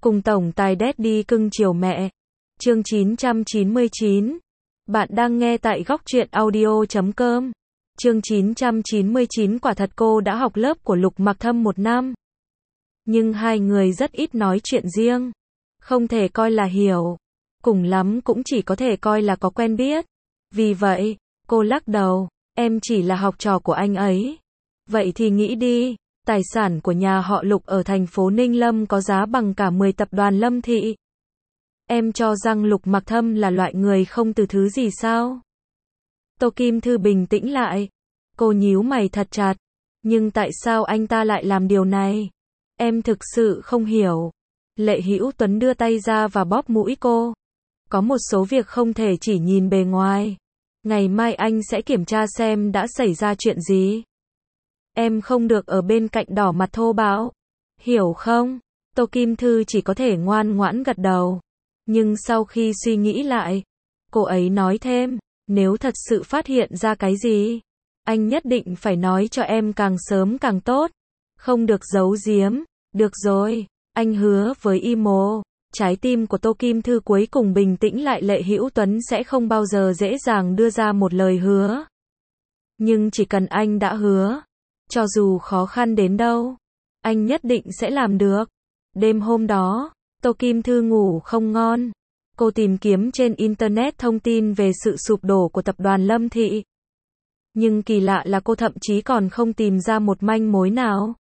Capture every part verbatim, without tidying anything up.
Cùng tổng tài Daddy cưng chiều mẹ. Chương chín trăm chín mươi chín. Bạn đang nghe tại góc truyện audio chấm com. Chương chín trăm chín mươi chín. Quả thật cô đã học lớp của Lục Mặc Thâm một năm. Nhưng hai người rất ít nói chuyện riêng. Không thể coi là hiểu. Cùng lắm cũng chỉ có thể coi là có quen biết. Vì vậy, cô lắc đầu. Em chỉ là học trò của anh ấy. Vậy thì nghĩ đi. Tài sản của nhà họ Lục ở thành phố Ninh Lâm có giá bằng cả mười tập đoàn Lâm Thị. Em cho rằng Lục Mặc Thâm là loại người không từ thứ gì sao? Tô Kim Thư bình tĩnh lại. Cô nhíu mày thật chặt. Nhưng tại sao anh ta lại làm điều này? Em thực sự không hiểu. Lệ Hữu Tuấn đưa tay ra và bóp mũi cô. Có một số việc không thể chỉ nhìn bề ngoài. Ngày mai anh sẽ kiểm tra xem đã xảy ra chuyện gì. Em không được ở bên cạnh đỏ mặt thô bạo. Hiểu không? Tô Kim Thư chỉ có thể ngoan ngoãn gật đầu. Nhưng sau khi suy nghĩ lại, cô ấy nói thêm, nếu thật sự phát hiện ra cái gì, anh nhất định phải nói cho em càng sớm càng tốt. Không được giấu giếm. Được rồi, anh hứa với Imo. Trái tim của Tô Kim Thư cuối cùng bình tĩnh lại. Lệ Hữu Tuấn sẽ không bao giờ dễ dàng đưa ra một lời hứa. Nhưng chỉ cần anh đã hứa, cho dù khó khăn đến đâu, anh nhất định sẽ làm được. Đêm hôm đó, Tô Kim Thư ngủ không ngon. Cô tìm kiếm trên Internet thông tin về sự sụp đổ của tập đoàn Lâm Thị. Nhưng kỳ lạ là cô thậm chí còn không tìm ra một manh mối nào.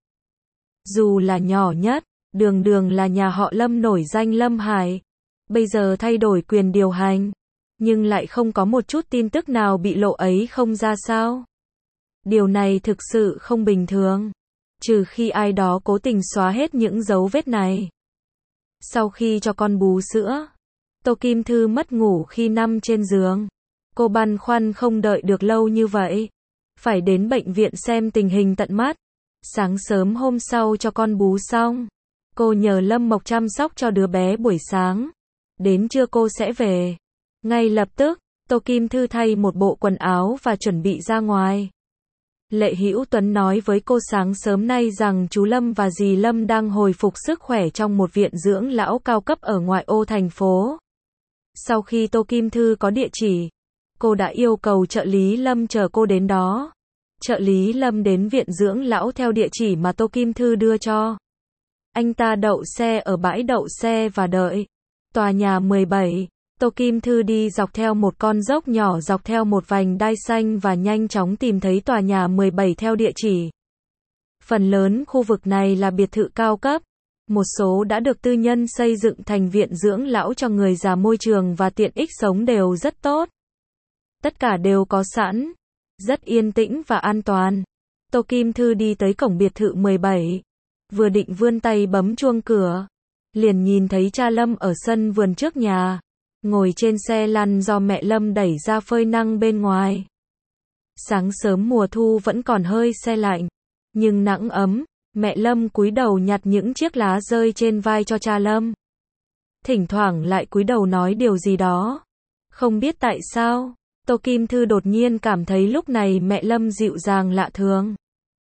Dù là nhỏ nhất, đường đường là nhà họ Lâm nổi danh Lâm Hải. Bây giờ thay đổi quyền điều hành. Nhưng lại không có một chút tin tức nào bị lộ ấy không ra sao. Điều này thực sự không bình thường. Trừ khi ai đó cố tình xóa hết những dấu vết này. Sau khi cho con bú sữa, Tô Kim Thư mất ngủ khi nằm trên giường. Cô băn khoăn không đợi được lâu như vậy. Phải đến bệnh viện xem tình hình tận mắt. Sáng sớm hôm sau cho con bú xong, cô nhờ Lâm Mộc chăm sóc cho đứa bé buổi sáng. Đến trưa cô sẽ về. Ngay lập tức, Tô Kim Thư thay một bộ quần áo và chuẩn bị ra ngoài. Lệ Hữu Tuấn nói với cô sáng sớm nay rằng chú Lâm và dì Lâm đang hồi phục sức khỏe trong một viện dưỡng lão cao cấp ở ngoại ô thành phố. Sau khi Tô Kim Thư có địa chỉ, cô đã yêu cầu trợ lý Lâm chờ cô đến đó. Trợ lý Lâm đến viện dưỡng lão theo địa chỉ mà Tô Kim Thư đưa cho. Anh ta đậu xe ở bãi đậu xe và đợi. Tòa nhà mười bảy. Tô Kim Thư đi dọc theo một con dốc nhỏ dọc theo một vành đai xanh và nhanh chóng tìm thấy tòa nhà mười bảy theo địa chỉ. Phần lớn khu vực này là biệt thự cao cấp. Một số đã được tư nhân xây dựng thành viện dưỡng lão cho người già, môi trường và tiện ích sống đều rất tốt. Tất cả đều có sẵn. Rất yên tĩnh và an toàn. Tô Kim Thư đi tới cổng biệt thự mười bảy. Vừa định vươn tay bấm chuông cửa, liền nhìn thấy cha Lâm ở sân vườn trước nhà. Ngồi trên xe lăn do mẹ Lâm đẩy ra phơi nắng bên ngoài. Sáng sớm mùa thu vẫn còn hơi se lạnh, nhưng nắng ấm. Mẹ Lâm cúi đầu nhặt những chiếc lá rơi trên vai cho cha Lâm. Thỉnh thoảng lại cúi đầu nói điều gì đó. Không biết tại sao, Tô Kim Thư đột nhiên cảm thấy lúc này mẹ Lâm dịu dàng lạ thường.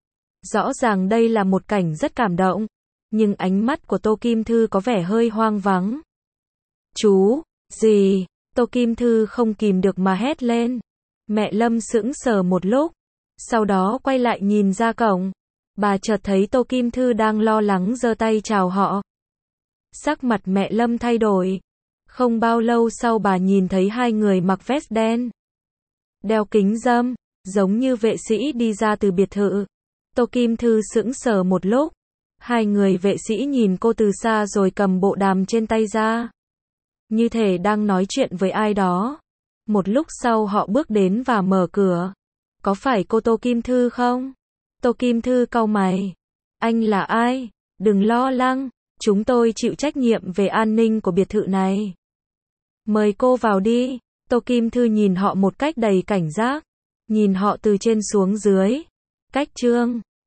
Rõ ràng đây là một cảnh rất cảm động, nhưng ánh mắt của Tô Kim Thư có vẻ hơi hoang vắng. Chú, gì? Tô Kim Thư không kìm được mà hét lên. Mẹ Lâm sững sờ một lúc, sau đó quay lại nhìn ra cổng. Bà chợt thấy Tô Kim Thư đang lo lắng giơ tay chào họ. Sắc mặt mẹ Lâm thay đổi. Không bao lâu sau bà nhìn thấy hai người mặc vest đen, đeo kính râm, giống như vệ sĩ đi ra từ biệt thự. Tô Kim Thư sững sờ một lúc. Hai người vệ sĩ nhìn cô từ xa rồi cầm bộ đàm trên tay ra. Như thể đang nói chuyện với ai đó. Một lúc sau họ bước đến và mở cửa. Có phải cô Tô Kim Thư không? Tô Kim Thư cau mày. Anh là ai? Đừng lo lắng, chúng tôi chịu trách nhiệm về an ninh của biệt thự này. Mời cô vào đi. Tô Kim Thư nhìn họ một cách đầy cảnh giác. Nhìn họ từ trên xuống dưới. Cách trương.